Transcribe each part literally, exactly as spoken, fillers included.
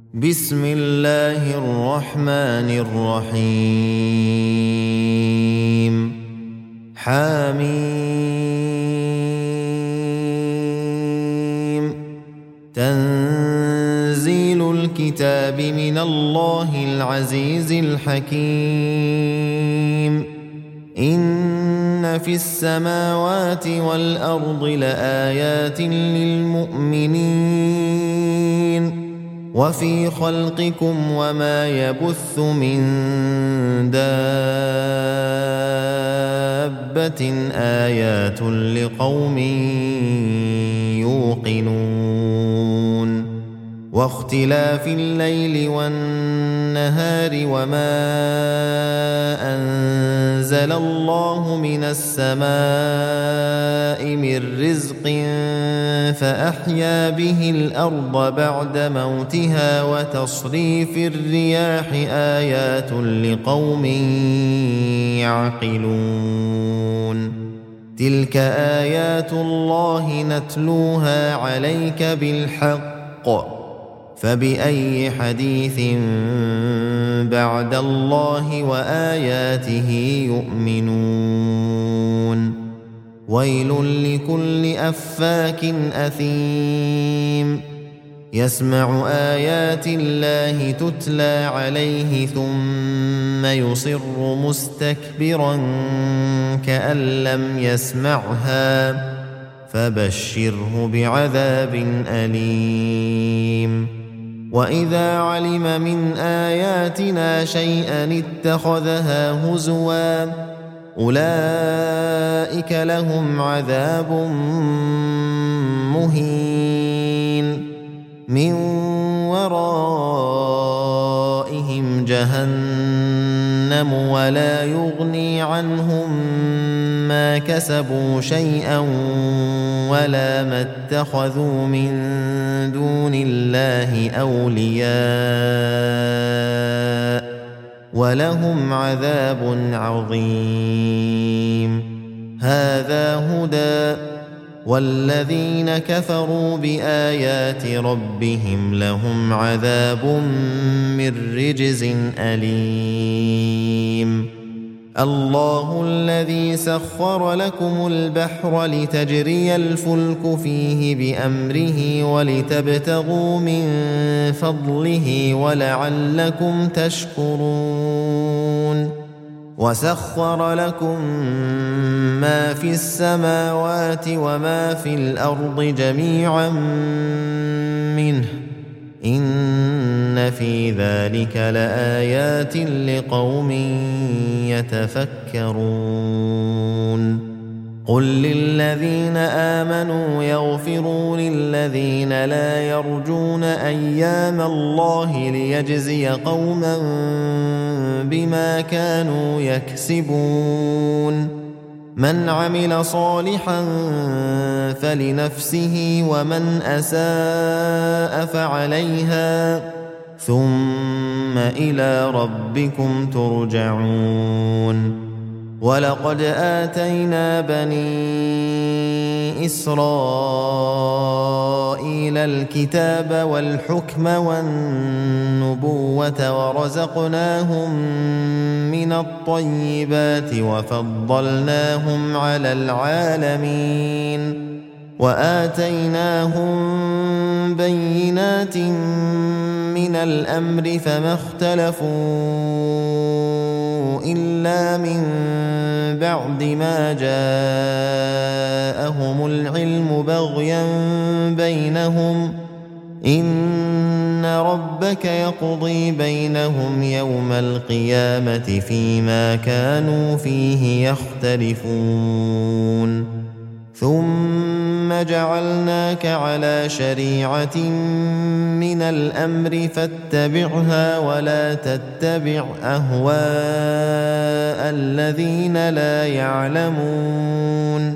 بسم الله الرحمن الرحيم حميم تنزيل الكتاب من الله العزيز الحكيم إن في السماوات والأرض لآيات للمؤمنين وفي خلقكم وما يبث من دابة آيات لقوم يوقنون واختلاف الليل والنهار وما أنزل الله من السماء من رزق فأحيا به الأرض بعد موتها وتصريف الرياح آيات لقوم يعقلون تلك آيات الله نتلوها عليك بالحق فبأي حديث بعد الله وآياته يؤمنون ويل لكل أفاك أثيم يسمع آيات الله تتلى عليه ثم يصر مستكبرا كأن لم يسمعها فبشره بعذاب أليم وإذا علم من آياتنا شيئا اتخذها هزوا أولئك لهم عذاب مهين من ورائهم جهنم ولا يغني عنهم ما كسبوا شيئا ولا ما اتخذوا من دون الله أولياء ولهم عذاب عظيم هذا هدى والذين كفروا بآيات ربهم لهم عذاب من رجز أليم الله الذي سخر لكم البحر لتجري الفلك فيه بأمره ولتبتغوا من فضله ولعلكم تشكرون وسخر لكم ما في السماوات وما في الأرض جميعا منه إن في ذلك لآيات لقوم يتفكرون قل للذين آمنوا يغفروا للذين لا يرجون أيام الله ليجزي قوما بما كانوا يكسبون من عمل صالحا فلنفسه ومن أساء فعليها ثم إلى ربكم ترجعون ولقد آتينا بني إسرائيل الكتاب والحكم والنبوة ورزقناهم من الطيبات وفضلناهم على العالمين وآتيناهم بينات من الأمر فما اختلفوا إلا من بعد ما جاءهم العلم بغيا بينهم إن ربك يقضي بينهم يوم القيامة فيما كانوا فيه يختلفون ثم جعلناك على شريعة من الأمر فاتبعها ولا تتبع أهواء الذين لا يعلمون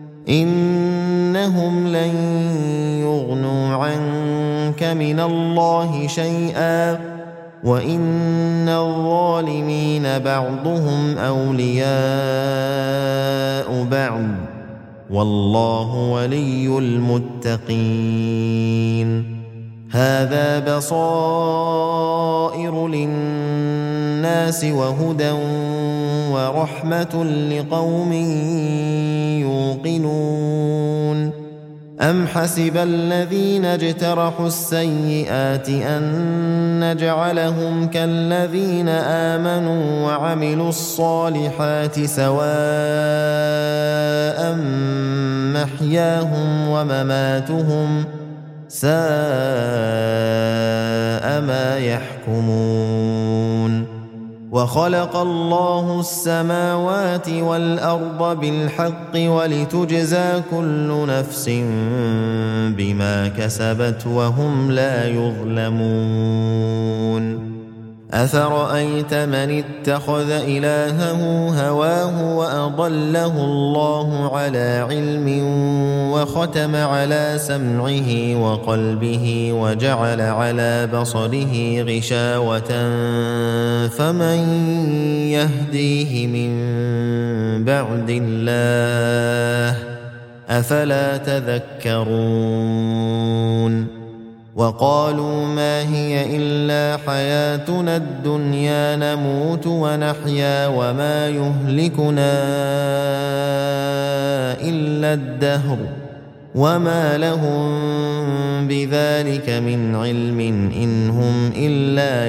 إنهم لن يغنوا عنك من الله شيئا وإن الظالمين بعضهم أولياء بعض والله ولي المتقين هذا بصائر للناس وهدى ورحمة لقوم يوقنون أم حسب الذين اجترحوا السيئات أن نجعلهم كالذين آمنوا وعملوا الصالحات سواء محياهم ومماتهم ساء ما يحكمون وخلق الله السماوات والأرض بالحق ولتجزى كل نفس بما كسبت وهم لا يظلمون أفرأيت من اتخذ إلهه هواه وأضله الله على علم وختم على سمعه وقلبه وجعل على بصره غشاوة فمن يهديه من بعد الله أفلا تذكرون وقالوا ما هي إلا حياتنا الدنيا نموت ونحيا وما يهلكنا إلا الدهر وما لهم بذلك من علم إن هم إلا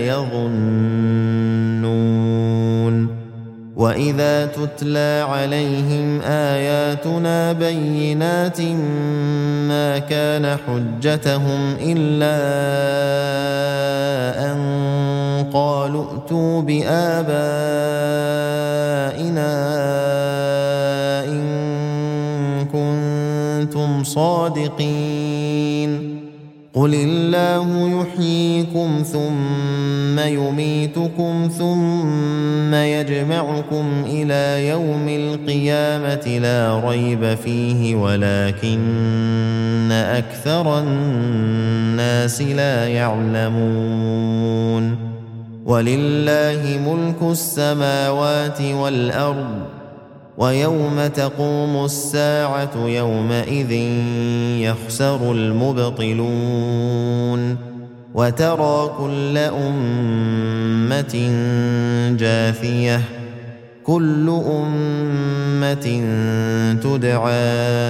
يظنون وإذا تتلى عليهم آياتنا بينات ما كان حجتهم إلا أن قالوا ائتوا بآبائنا إن كنتم صادقين قل الله يحييكم ثم يميتكم ثم يجمعكم إلى يوم القيامة لا ريب فيه ولكن أكثر الناس لا يعلمون ولله ملك السماوات والأرض ويوم تقوم الساعة يومئذ يخسر المبطلون وترى كل أمة جاثية كل أمة تدعى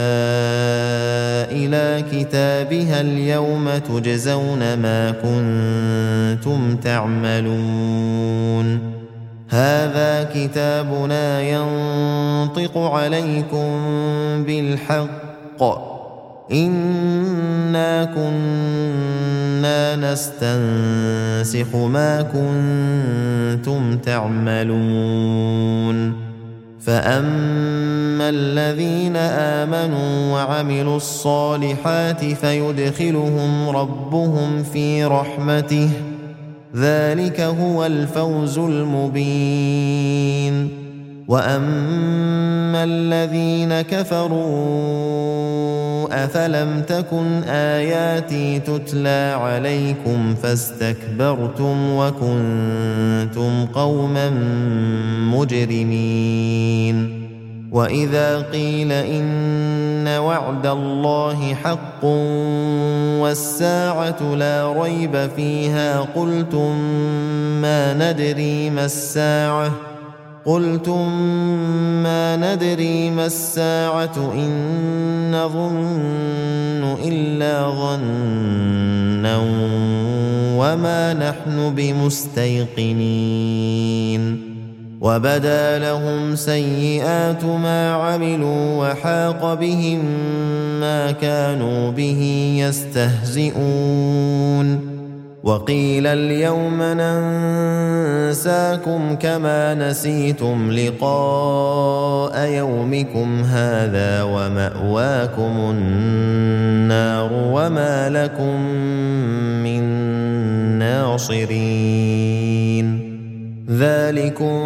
إلى كتابها اليوم تجزون ما كنتم تعملون هذا كتابنا ينطق عليكم بالحق إنا كنا نستنسخ ما كنتم تعملون فأما الذين آمنوا وعملوا الصالحات فيدخلهم ربهم في رحمته ذلك هو الفوز المبين وأما الذين كفروا أفلم تكن آياتي تتلى عليكم فاستكبرتم وكنتم قوما مجرمين وإذا قيل إن وعد الله حق والساعة لا ريب فيها قلتم ما ندري ما الساعة قلتم ما ندري ما الساعة إن نظن إلا ظنا وما نحن بمستيقنين وبدا لهم سيئات ما عملوا وحاق بهم ما كانوا به يستهزئون وقيل اليوم ننساكم كما نسيتم لقاء يومكم هذا ومأواكم النار وما لكم من ناصرين ذلكم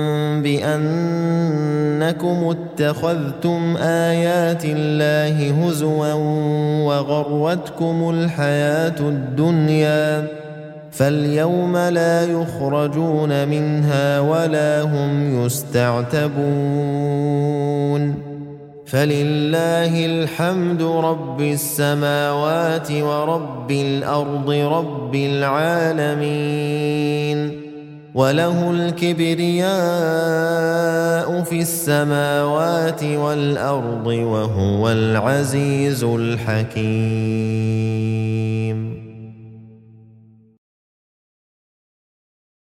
بأنكم اتخذتم آيات الله هزوا وغرتكم الحياة الدنيا فاليوم لا يخرجون منها ولا هم يستعتبون فلله الحمد رب السماوات ورب الأرض رب العالمين وله الكبرياء في السماوات والأرض وهو العزيز الحكيم.